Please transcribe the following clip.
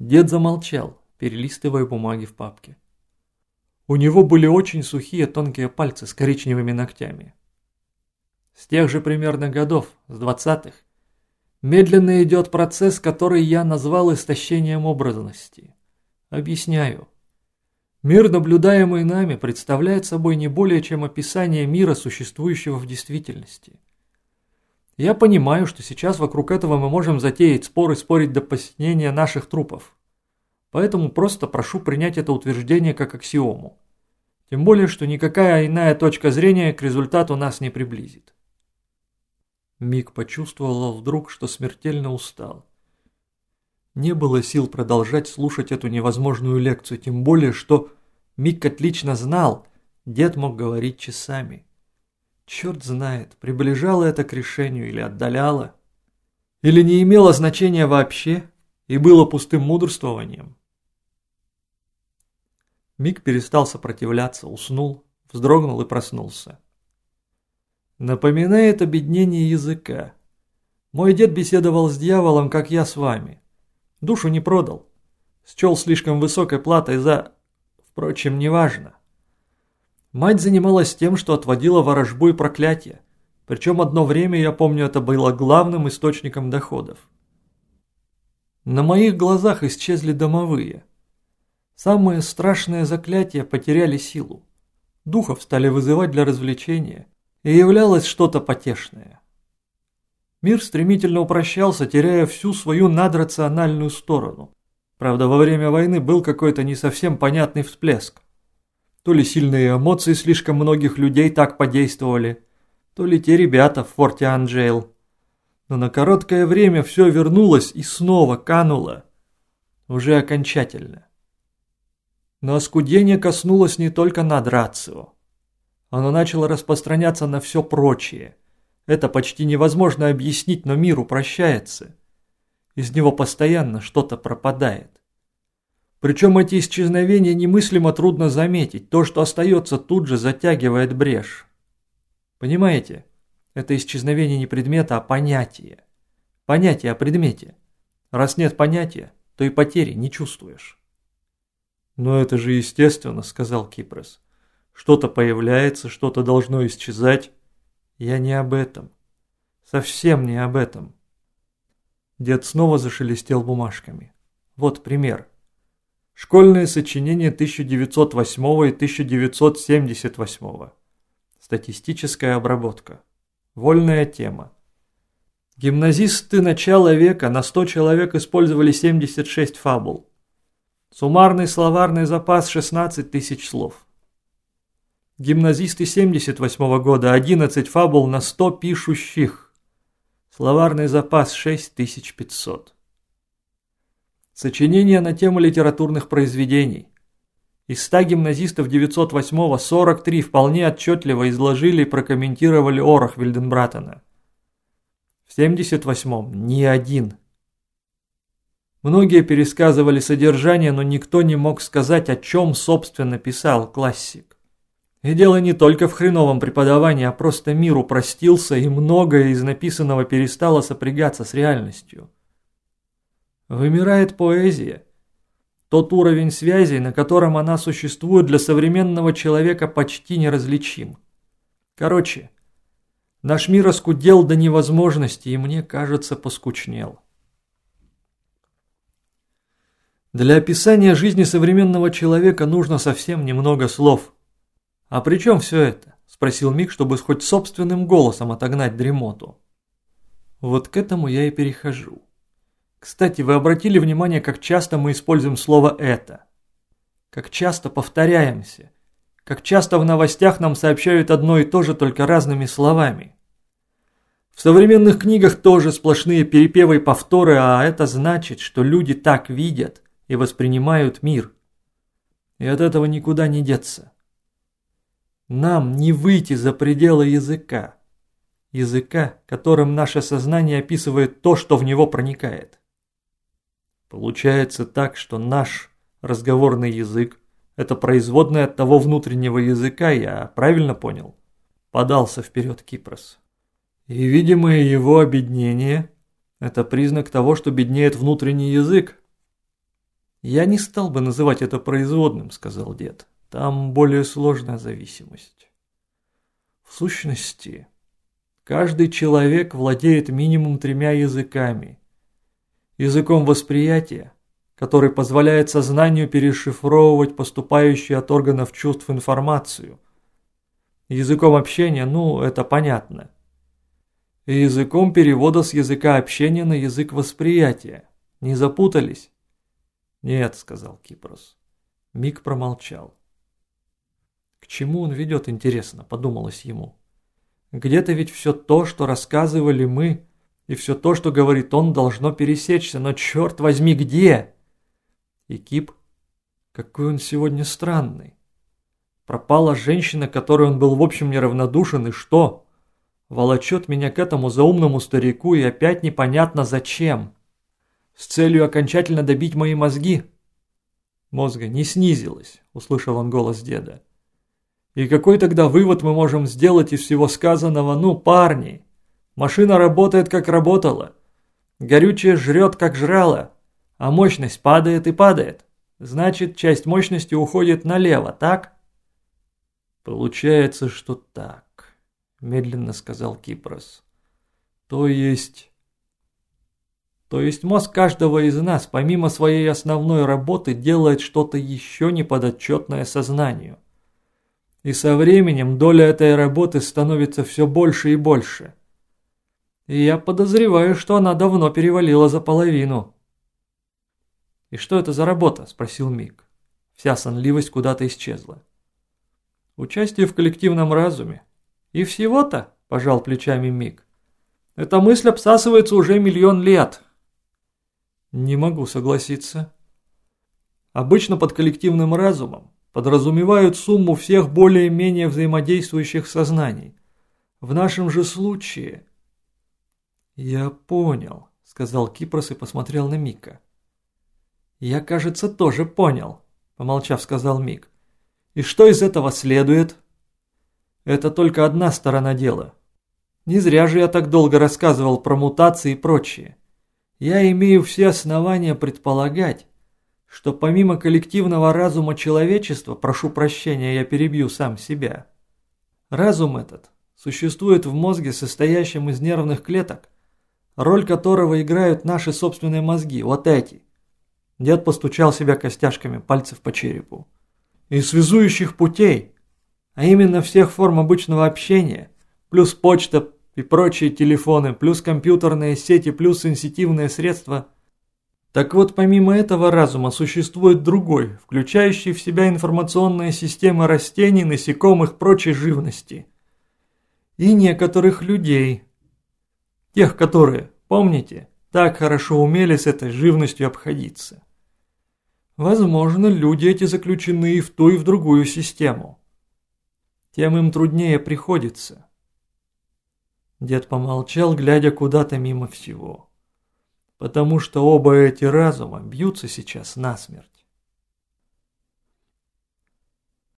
Дед замолчал, перелистывая бумаги в папке. У него были очень сухие тонкие пальцы с коричневыми ногтями. С тех же примерно годов, с 20-х, медленно идет процесс, который я назвал истощением образности. Объясняю. Мир, наблюдаемый нами, представляет собой не более чем описание мира, существующего в действительности. Я понимаю, что сейчас вокруг этого мы можем затеять спор и спорить до посинения наших трупов. Поэтому просто прошу принять это утверждение как аксиому. Тем более, что никакая иная точка зрения к результату нас не приблизит. Мик почувствовал вдруг, что смертельно устал. Не было сил продолжать слушать эту невозможную лекцию, тем более, что Мик отлично знал, дед мог говорить часами. Черт знает, приближало это к решению или отдаляло, или не имело значения вообще и было пустым мудрствованием. Мик перестал сопротивляться, уснул, вздрогнул и проснулся. Напоминает обеднение языка. Мой дед беседовал с дьяволом, как я с вами. Душу не продал. Счел слишком высокой платой за... Впрочем, неважно. Мать занималась тем, что отводила ворожбу и проклятие. Причем одно время, я помню, это было главным источником доходов. На моих глазах исчезли домовые. Самые страшные заклятия потеряли силу. Духов стали вызывать для развлечения. И являлось что-то потешное. Мир стремительно упрощался, теряя всю свою надрациональную сторону. Правда, во время войны был какой-то не совсем понятный всплеск. То ли сильные эмоции слишком многих людей так подействовали, то ли те ребята в форте Анджейл. Но на короткое время все вернулось и снова кануло. Уже окончательно. Но оскудение коснулось не только надрацио. Оно начало распространяться на все прочее. Это почти невозможно объяснить, но мир упрощается. Из него постоянно что-то пропадает. Причем эти исчезновения немыслимо трудно заметить. То, что остается, тут же затягивает брешь. Понимаете? Это исчезновение не предмета, а понятия. Понятие о предмете. Раз нет понятия, то и потери не чувствуешь. «Но это же естественно», — сказал Кипрос. «Что-то появляется, что-то должно исчезать». «Я не об этом. Совсем не об этом». Дед снова зашелестел бумажками. Вот пример. Школьное сочинение 1908 и 1978. Статистическая обработка. Вольная тема. Гимназисты начала века на 100 человек использовали 76 фабул. Суммарный словарный запас 16 тысяч слов. Гимназисты 78 года 11 фабул на 100 пишущих. Словарный запас 6500. Сочинения на тему литературных произведений. Из 100 гимназистов 908-го 43 вполне отчетливо изложили и прокомментировали Орах Вильденбратена. В 78-м ни один. Многие пересказывали содержание, но никто не мог сказать, о чем собственно писал классик. И дело не только в хреновом преподавании, а просто мир упростился, и многое из написанного перестало сопрягаться с реальностью. Вымирает поэзия. Тот уровень связей, на котором она существует, для современного человека почти неразличим. Короче, наш мир оскудел до невозможности и, мне кажется, поскучнел. Для описания жизни современного человека нужно совсем немного слов. «А при чем все это?» – спросил Мик, чтобы хоть собственным голосом отогнать дремоту. Вот к этому я и перехожу. Кстати, вы обратили внимание, как часто мы используем слово «это»? Как часто повторяемся? Как часто в новостях нам сообщают одно и то же, только разными словами? В современных книгах тоже сплошные перепевы и повторы, а это значит, что люди так видят и воспринимают мир. И от этого никуда не деться. Нам не выйти за пределы языка. Языка, которым наше сознание описывает то, что в него проникает. Получается так, что наш разговорный язык – это производная от того внутреннего языка, я правильно понял? Подался вперед Кипрос. И видимое его обеднение – это признак того, что беднеет внутренний язык. «Я не стал бы называть это производным», — сказал дед. «Там более сложная зависимость. В сущности, каждый человек владеет минимум 3 языками. Языком восприятия, который позволяет сознанию перешифровывать поступающую от органов чувств информацию. Языком общения, это понятно. И языком перевода с языка общения на язык восприятия. Не запутались?» «Нет», — сказал Кипрос. Мик промолчал. «К чему он ведет, интересно», — подумалось ему. «Где-то ведь все то, что рассказывали мы, и все то, что говорит он, должно пересечься, но черт возьми, где?» И Кип, какой он сегодня странный. Пропала женщина, которой он был в общем неравнодушен, и что? Волочет меня к этому заумному старику, и опять непонятно зачем. С целью окончательно добить мои мозги. Мозга не снизилось, услышал он голос деда. И какой тогда вывод мы можем сделать из всего сказанного? Ну, парни, машина работает как работала. Горючее жрет как жрало, а мощность падает и падает. Значит, часть мощности уходит налево, так? Получается, что так, медленно сказал Кипрос. То есть мозг каждого из нас, помимо своей основной работы, делает что-то еще неподотчетное сознанию. И со временем доля этой работы становится все больше и больше. И я подозреваю, что она давно перевалила за половину. «И что это за работа?» – спросил Мик. Вся сонливость куда-то исчезла. «Участие в коллективном разуме. И всего-то?» – пожал плечами Мик. «Эта мысль обсасывается уже 1 000 000 лет». «Не могу согласиться. Обычно под коллективным разумом подразумевают сумму всех более-менее взаимодействующих сознаний. В нашем же случае...» «Я понял», — сказал Кипрос и посмотрел на Мика. «Я, кажется, тоже понял», — помолчав, сказал Мик. «И что из этого следует?» «Это только одна сторона дела. Не зря же я так долго рассказывал про мутации и прочее. Я имею все основания предполагать, что помимо коллективного разума человечества, прошу прощения, я перебью сам себя, разум этот существует в мозге, состоящем из нервных клеток, роль которого играют наши собственные мозги, вот эти. Дед постучал себя костяшками пальцев по черепу. И связующих путей, а именно всех форм обычного общения, плюс почта и прочие телефоны, плюс компьютерные сети, плюс сенситивные средства. Так вот, помимо этого разума существует другой, включающий в себя информационные системы растений, насекомых, прочей живности. И некоторых людей. Тех, которые, помните, так хорошо умели с этой живностью обходиться. Возможно, люди эти заключены и в ту, и в другую систему. Тем им труднее приходится. Дед помолчал, глядя куда-то мимо всего. Потому что оба эти разума бьются сейчас насмерть.